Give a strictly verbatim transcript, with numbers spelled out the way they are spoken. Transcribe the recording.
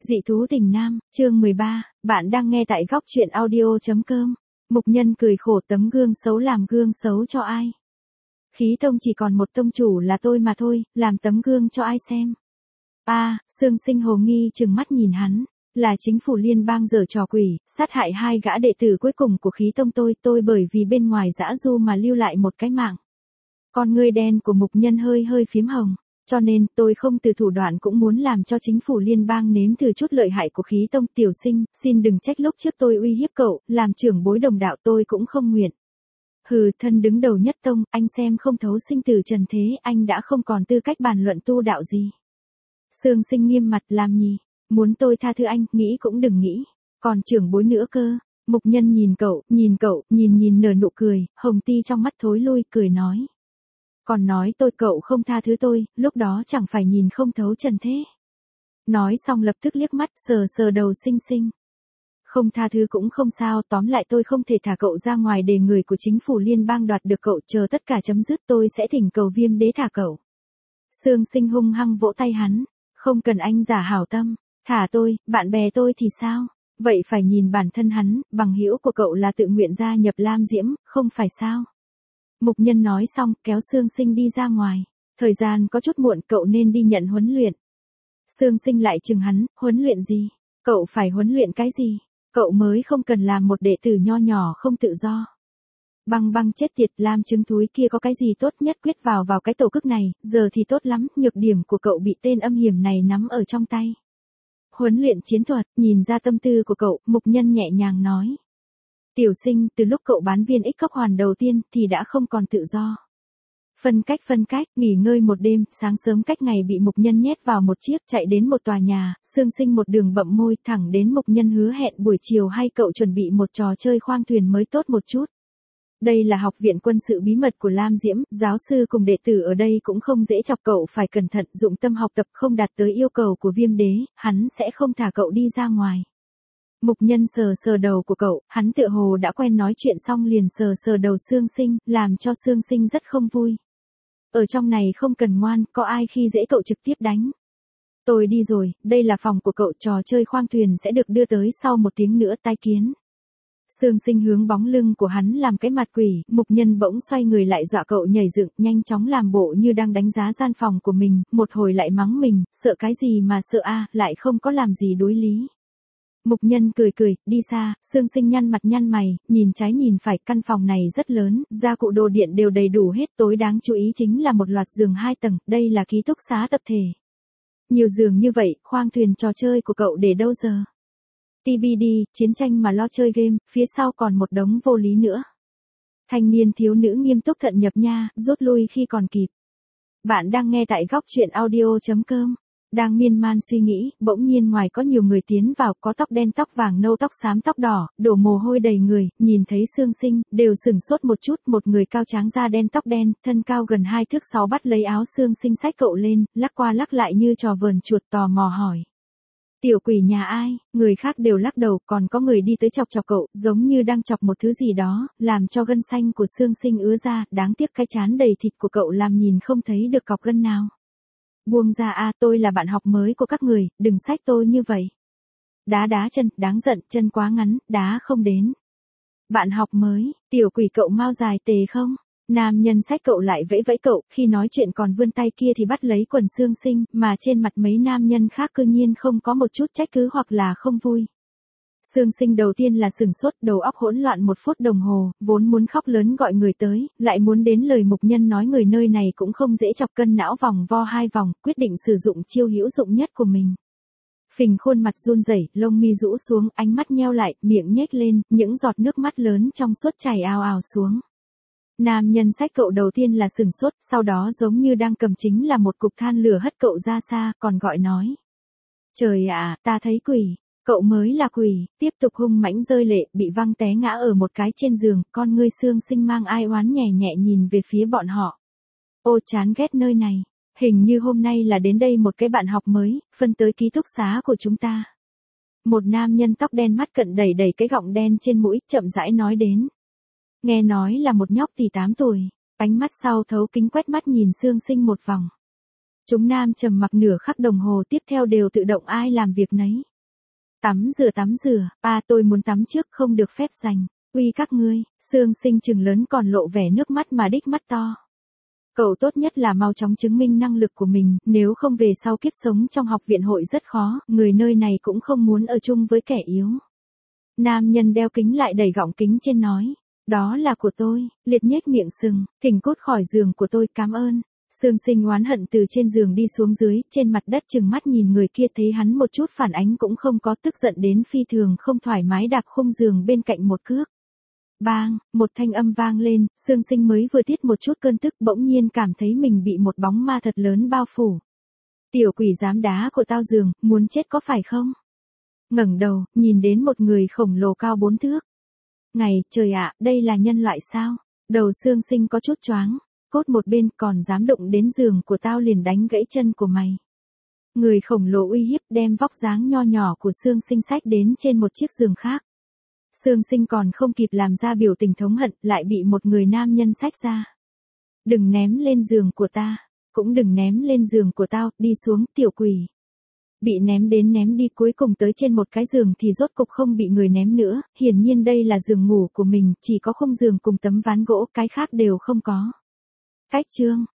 Dị thú tình nam, chương mười ba, bạn đang nghe tại góc truyện audio.com. Mục Nhân cười khổ, tấm gương xấu làm gương xấu cho ai? Khí tông chỉ còn một tông chủ là tôi mà thôi, làm tấm gương cho ai xem? A, à, Sương Sinh hồ nghi trừng mắt nhìn hắn, là chính phủ liên bang giở trò quỷ, sát hại hai gã đệ tử cuối cùng của khí tông tôi, tôi bởi vì bên ngoài dã du mà lưu lại một cái mạng. Con ngươi đen của Mục Nhân hơi hơi phím hồng. Cho nên, tôi không từ thủ đoạn cũng muốn làm cho chính phủ liên bang nếm thử chút lợi hại của khí tông. Tiểu Sinh, xin đừng trách lúc trước tôi uy hiếp cậu, làm trưởng bối đồng đạo tôi cũng không nguyện. Hừ, thân đứng đầu nhất tông, anh xem không thấu sinh tử trần thế, anh đã không còn tư cách bàn luận tu đạo gì. Sương Sinh nghiêm mặt, làm nhì, muốn tôi tha thứ anh, nghĩ cũng đừng nghĩ, còn trưởng bối nữa cơ. Mục Nhân nhìn cậu, nhìn cậu, nhìn nhìn nở nụ cười, hồng ti trong mắt thối lui, cười nói. Còn nói tôi cậu không tha thứ tôi, lúc đó chẳng phải nhìn không thấu trần thế. Nói xong lập tức liếc mắt sờ sờ đầu Sinh Sinh. Không tha thứ cũng không sao, tóm lại tôi không thể thả cậu ra ngoài để người của chính phủ liên bang đoạt được cậu, chờ tất cả chấm dứt tôi sẽ thỉnh cầu Viêm Đế thả cậu. Sương Sinh hung hăng vỗ tay hắn, không cần anh giả hảo tâm, thả tôi, bạn bè tôi thì sao? Vậy phải nhìn bản thân hắn, bằng hữu của cậu là tự nguyện gia nhập Lam Diễm, không phải sao? Mục Nhân nói xong, kéo Sương Sinh đi ra ngoài. Thời gian có chút muộn, cậu nên đi nhận huấn luyện. Sương Sinh lại chừng hắn, huấn luyện gì? Cậu phải huấn luyện cái gì? Cậu mới không cần làm một đệ tử nho nhỏ không tự do. Băng băng chết tiệt, Lam trứng thúi kia có cái gì tốt nhất quyết vào vào cái tổ chức này, giờ thì tốt lắm, nhược điểm của cậu bị tên âm hiểm này nắm ở trong tay. Huấn luyện chiến thuật, nhìn ra tâm tư của cậu, Mục Nhân nhẹ nhàng nói. Tiểu Sinh, từ lúc cậu bán viên ích cốc hoàn đầu tiên thì đã không còn tự do. Phân cách phân cách, nghỉ ngơi một đêm, sáng sớm cách ngày bị Mục Nhân nhét vào một chiếc chạy đến một tòa nhà, Sương Sinh một đường bậm môi thẳng đến Mục Nhân hứa hẹn buổi chiều hay cậu chuẩn bị một trò chơi khoang thuyền mới tốt một chút. Đây là học viện quân sự bí mật của Lam Diễm, giáo sư cùng đệ tử ở đây cũng không dễ chọc, cậu phải cẩn thận, dụng tâm học tập, không đạt tới yêu cầu của Viêm Đế, hắn sẽ không thả cậu đi ra ngoài. Mục Nhân sờ sờ đầu của cậu, hắn tựa hồ đã quen nói chuyện xong liền sờ sờ đầu Sương Sinh, làm cho Sương Sinh rất không vui. Ở trong này không cần ngoan, có ai khi dễ cậu trực tiếp đánh. Tôi đi rồi, đây là phòng của cậu, trò chơi khoang thuyền sẽ được đưa tới sau một tiếng nữa, tai kiến. Sương Sinh hướng bóng lưng của hắn làm cái mặt quỷ, Mục Nhân bỗng xoay người lại dọa cậu nhảy dựng, nhanh chóng làm bộ như đang đánh giá gian phòng của mình, một hồi lại mắng mình, sợ cái gì mà sợ a, à, lại không có làm gì đối lý. Mục Nhân cười cười, đi xa, Sương Sinh nhăn mặt nhăn mày, nhìn trái nhìn phải, căn phòng này rất lớn, gia cụ đồ điện đều đầy đủ hết, tối đáng chú ý chính là một loạt giường hai tầng, đây là ký túc xá tập thể. Nhiều giường như vậy, khoang thuyền trò chơi của cậu để đâu giờ? tê bê đê, chiến tranh mà lo chơi game, phía sau còn một đống vô lý nữa. Thanh niên thiếu nữ nghiêm túc thận nhập nha, rút lui khi còn kịp. Bạn đang nghe tại góc truyện audio.com. Đang miên man suy nghĩ, bỗng nhiên ngoài có nhiều người tiến vào, có tóc đen tóc vàng nâu tóc xám tóc đỏ, đổ mồ hôi đầy người, nhìn thấy Sương Sinh, đều sửng sốt một chút, một người cao tráng da đen tóc đen, thân cao gần hai thước sáu bắt lấy áo Sương Sinh xách cậu lên, lắc qua lắc lại như trò vờn chuột, tò mò hỏi. Tiểu quỷ nhà ai? Người khác đều lắc đầu, còn có người đi tới chọc chọc cậu, giống như đang chọc một thứ gì đó, làm cho gân xanh của Sương Sinh ứa ra, đáng tiếc cái trán đầy thịt của cậu làm nhìn không thấy được cọc gân nào. Buông ra a, à, tôi là bạn học mới của các người, đừng xách tôi như vậy. Đá đá chân, đáng giận, chân quá ngắn, đá không đến. Bạn học mới, tiểu quỷ cậu mau dài tề không? Nam nhân xách cậu lại vẫy vẫy cậu, khi nói chuyện còn vươn tay kia thì bắt lấy quần Sương Sinh, mà trên mặt mấy nam nhân khác cư nhiên không có một chút trách cứ hoặc là không vui. Sương Sinh đầu tiên là sửng sốt, đầu óc hỗn loạn một phút đồng hồ, vốn muốn khóc lớn gọi người tới, lại muốn đến lời Mục Nhân nói người nơi này cũng không dễ chọc, cân não vòng vo hai vòng, quyết định sử dụng chiêu hữu dụng nhất của mình. Phình khuôn mặt run rẩy, lông mi rũ xuống, ánh mắt nheo lại, miệng nhếch lên, những giọt nước mắt lớn trong suốt chảy ào ào xuống. Nam nhân xách cậu đầu tiên là sửng sốt, sau đó giống như đang cầm chính là một cục than lửa hất cậu ra xa, còn gọi nói. Trời ạ, ta thấy quỷ. Cậu mới là quỷ, tiếp tục hung mãnh rơi lệ, bị văng té ngã ở một cái trên giường, con ngươi Sương Sinh mang ai oán nhẹ nhẹ nhìn về phía bọn họ. Ô chán ghét nơi này, hình như hôm nay là đến đây một cái bạn học mới, phân tới ký túc xá của chúng ta. Một nam nhân tóc đen mắt cận đẩy đẩy cái gọng đen trên mũi, chậm rãi nói đến. Nghe nói là một nhóc tỳ tám tuổi, ánh mắt sau thấu kính quét mắt nhìn Sương Sinh một vòng. Chúng nam trầm mặc nửa khắc đồng hồ tiếp theo đều tự động ai làm việc nấy. Tắm rửa tắm rửa, à tôi muốn tắm trước không được phép dành. Uy các ngươi, Sương Sinh trừng lớn còn lộ vẻ nước mắt mà đích mắt to. Cậu tốt nhất là mau chóng chứng minh năng lực của mình, nếu không về sau kiếp sống trong học viện hội rất khó, người nơi này cũng không muốn ở chung với kẻ yếu. Nam nhân đeo kính lại đẩy gọng kính trên nói, đó là của tôi, liệt nhếch miệng sừng, thỉnh cút khỏi giường của tôi, cảm ơn. Sương Sinh oán hận từ trên giường đi xuống dưới, trên mặt đất chừng mắt nhìn người kia thấy hắn một chút phản ánh cũng không có, tức giận đến phi thường không thoải mái đạp khung giường bên cạnh một cước. Bang, một thanh âm vang lên, Sương Sinh mới vừa tiết một chút cơn tức bỗng nhiên cảm thấy mình bị một bóng ma thật lớn bao phủ. Tiểu quỷ dám đá của tao giường, muốn chết có phải không? Ngẩng đầu, nhìn đến một người khổng lồ cao bốn thước. Ngày, trời ạ, đây là nhân loại sao? Đầu Sương Sinh có chút choáng, cốt một bên còn dám đụng đến giường của tao liền đánh gãy chân của mày. Người khổng lồ uy hiếp đem vóc dáng nho nhỏ của Sương Sinh xách đến trên một chiếc giường khác. Sương Sinh còn không kịp làm ra biểu tình thống hận, lại bị một người nam nhân xách ra. Đừng ném lên giường của ta, cũng đừng ném lên giường của tao, đi xuống, tiểu quỷ. Bị ném đến ném đi cuối cùng tới trên một cái giường thì rốt cục không bị người ném nữa, hiển nhiên đây là giường ngủ của mình, chỉ có khung giường cùng tấm ván gỗ, cái khác đều không có. Cách chương